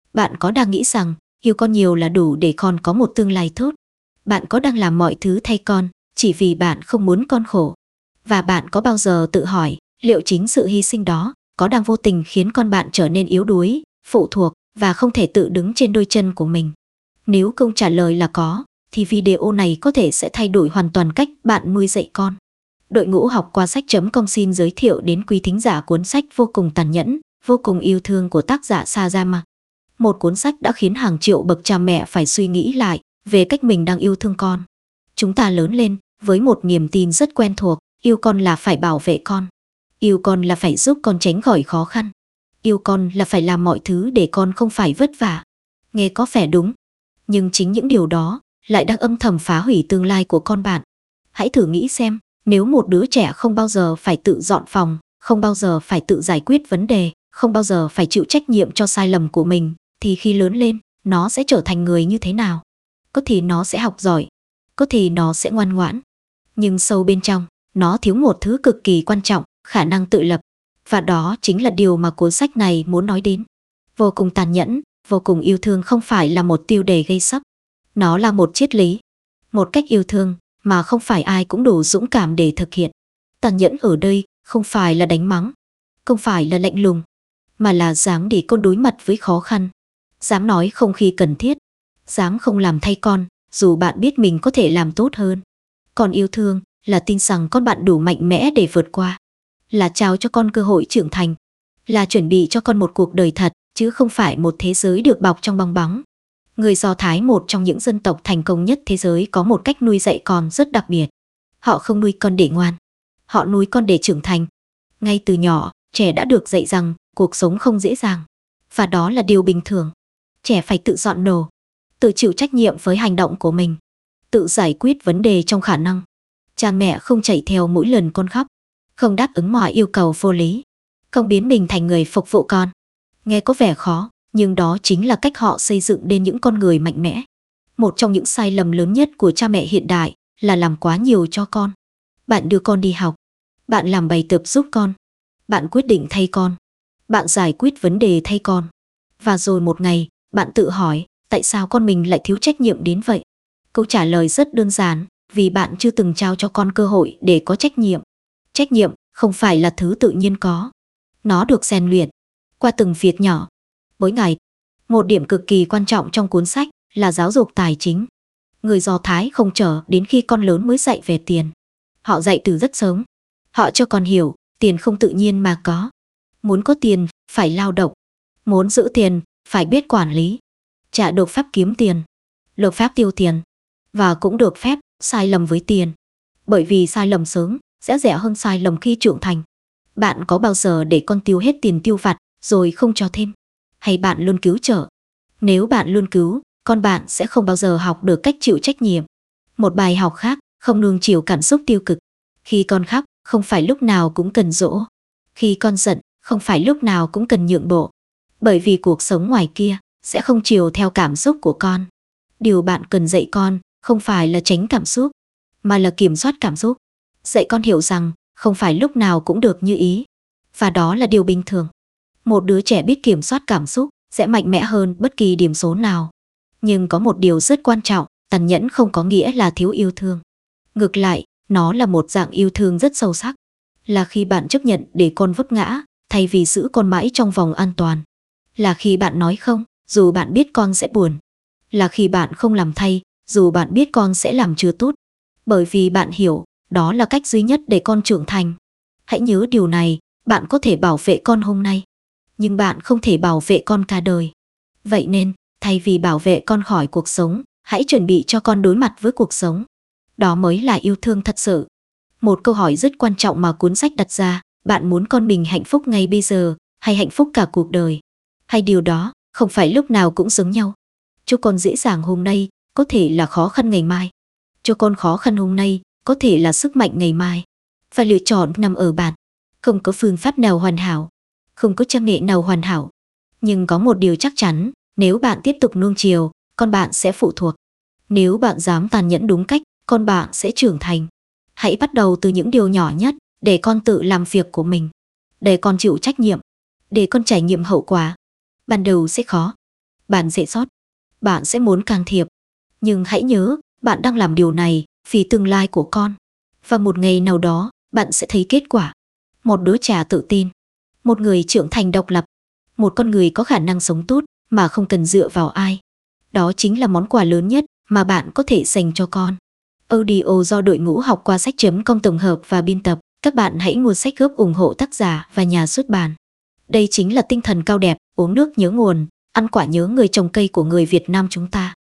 Bạn có đang nghĩ rằng yêu con nhiều là đủ để con có một tương lai tốt? Bạn có đang làm mọi thứ thay con chỉ vì bạn không muốn con khổ? Và bạn có bao giờ tự hỏi liệu chính sự hy sinh đó có đang vô tình khiến con bạn trở nên yếu đuối, phụ thuộc và không thể tự đứng trên đôi chân của mình? Nếu câu trả lời là có, thì video này có thể sẽ thay đổi hoàn toàn cách bạn nuôi dạy con. Đội ngũ học qua sách.com xin giới thiệu đến quý thính giả cuốn sách vô cùng tàn nhẫn, vô cùng yêu thương của tác giả Sajama. Một cuốn sách đã khiến hàng triệu bậc cha mẹ phải suy nghĩ lại về cách mình đang yêu thương con. Chúng ta lớn lên với một niềm tin rất quen thuộc, yêu con là phải bảo vệ con. Yêu con là phải giúp con tránh khỏi khó khăn. Yêu con là phải làm mọi thứ để con không phải vất vả. Nghe có vẻ đúng, nhưng chính những điều đó lại đang âm thầm phá hủy tương lai của con bạn. Hãy thử nghĩ xem, nếu một đứa trẻ không bao giờ phải tự dọn phòng, không bao giờ phải tự giải quyết vấn đề, không bao giờ phải chịu trách nhiệm cho sai lầm của mình, thì khi lớn lên, nó sẽ trở thành người như thế nào? Có thể nó sẽ học giỏi, có thể nó sẽ ngoan ngoãn, nhưng sâu bên trong, nó thiếu một thứ cực kỳ quan trọng, khả năng tự lập. Và đó chính là điều mà cuốn sách này muốn nói đến. Vô cùng tàn nhẫn, vô cùng yêu thương không phải là một tiêu đề gây sốc. Nó là một triết lý, một cách yêu thương mà không phải ai cũng đủ dũng cảm để thực hiện. Tàn nhẫn ở đây không phải là đánh mắng, không phải là lạnh lùng, mà là dám để con đối mặt với khó khăn, dám nói không khi cần thiết, dám không làm thay con dù bạn biết mình có thể làm tốt hơn. Còn yêu thương là tin rằng con bạn đủ mạnh mẽ để vượt qua, là trao cho con cơ hội trưởng thành, là chuẩn bị cho con một cuộc đời thật, chứ không phải một thế giới được bọc trong bong bóng. Người Do Thái, một trong những dân tộc thành công nhất thế giới, có một cách nuôi dạy con rất đặc biệt. Họ không nuôi con để ngoan, họ nuôi con để trưởng thành. Ngay từ nhỏ, trẻ đã được dạy rằng cuộc sống không dễ dàng, và đó là điều bình thường. Trẻ phải tự dọn đồ, tự chịu trách nhiệm với hành động của mình, tự giải quyết vấn đề trong khả năng. Cha mẹ không chạy theo mỗi lần con khóc, không đáp ứng mọi yêu cầu vô lý, không biến mình thành người phục vụ con. Nghe có vẻ khó, nhưng đó chính là cách họ xây dựng nên những con người mạnh mẽ. Một trong những sai lầm lớn nhất của cha mẹ hiện đại là làm quá nhiều cho con. Bạn đưa con đi học, bạn làm bài tập giúp con, bạn quyết định thay con, bạn giải quyết vấn đề thay con. Và rồi một ngày, bạn tự hỏi, tại sao con mình lại thiếu trách nhiệm đến vậy? Câu trả lời rất đơn giản, vì bạn chưa từng trao cho con cơ hội để có trách nhiệm. Trách nhiệm không phải là thứ tự nhiên có. Nó được rèn luyện qua từng việc nhỏ, mỗi ngày. Một điểm cực kỳ quan trọng trong cuốn sách là giáo dục tài chính. Người Do Thái không chờ đến khi con lớn mới dạy về tiền. Họ dạy từ rất sớm. Họ cho con hiểu, tiền không tự nhiên mà có. Muốn có tiền, phải lao động. Muốn giữ tiền, phải biết quản lý. Trả được phép kiếm tiền, được phép tiêu tiền, và cũng được phép sai lầm với tiền. Bởi vì sai lầm sớm sẽ rẻ hơn sai lầm khi trưởng thành. Bạn có bao giờ để con tiêu hết tiền tiêu vặt rồi không cho thêm? Hay bạn luôn cứu trợ? Nếu bạn luôn cứu, con bạn sẽ không bao giờ học được cách chịu trách nhiệm. Một bài học khác, không nuông chiều cảm xúc tiêu cực. Khi con khóc, không phải lúc nào cũng cần dỗ. Khi con giận, không phải lúc nào cũng cần nhượng bộ. Bởi vì cuộc sống ngoài kia sẽ không chiều theo cảm xúc của con. Điều bạn cần dạy con không phải là tránh cảm xúc, mà là kiểm soát cảm xúc. Dạy con hiểu rằng không phải lúc nào cũng được như ý, và đó là điều bình thường. Một đứa trẻ biết kiểm soát cảm xúc sẽ mạnh mẽ hơn bất kỳ điểm số nào. Nhưng có một điều rất quan trọng, tàn nhẫn không có nghĩa là thiếu yêu thương. Ngược lại, nó là một dạng yêu thương rất sâu sắc. Là khi bạn chấp nhận để con vấp ngã, thay vì giữ con mãi trong vòng an toàn. Là khi bạn nói không, dù bạn biết con sẽ buồn. Là khi bạn không làm thay, dù bạn biết con sẽ làm chưa tốt. Bởi vì bạn hiểu, đó là cách duy nhất để con trưởng thành. Hãy nhớ điều này, bạn có thể bảo vệ con hôm nay, nhưng bạn không thể bảo vệ con cả đời. Vậy nên, thay vì bảo vệ con khỏi cuộc sống, hãy chuẩn bị cho con đối mặt với cuộc sống. Đó mới là yêu thương thật sự. Một câu hỏi rất quan trọng mà cuốn sách đặt ra, bạn muốn con mình hạnh phúc ngay bây giờ, hay hạnh phúc cả cuộc đời? Hay điều đó không phải lúc nào cũng giống nhau? Cho con dễ dàng hôm nay, có thể là khó khăn ngày mai. Cho con khó khăn hôm nay, có thể là sức mạnh ngày mai. Và lựa chọn nằm ở bạn. Không có phương pháp nào hoàn hảo, không có cha mẹ nào hoàn hảo. Nhưng có một điều chắc chắn, nếu bạn tiếp tục nuông chiều, con bạn sẽ phụ thuộc. Nếu bạn dám tàn nhẫn đúng cách, con bạn sẽ trưởng thành. Hãy bắt đầu từ những điều nhỏ nhất, để con tự làm việc của mình. Để con chịu trách nhiệm, để con trải nghiệm hậu quả. Ban đầu sẽ khó. bạn dễ sót. Bạn sẽ muốn can thiệp. Nhưng hãy nhớ, bạn đang làm điều này vì tương lai của con. Và một ngày nào đó, bạn sẽ thấy kết quả. Một đứa trẻ tự tin. Một người trưởng thành độc lập. Một con người có khả năng sống tốt mà không cần dựa vào ai. Đó chính là món quà lớn nhất mà bạn có thể dành cho con. Audio do đội ngũ học qua sách.com tổng hợp và biên tập. Các bạn hãy mua sách gốc ủng hộ tác giả và nhà xuất bản. Đây chính là tinh thần cao đẹp, uống nước nhớ nguồn, ăn quả nhớ người trồng cây của người Việt Nam chúng ta.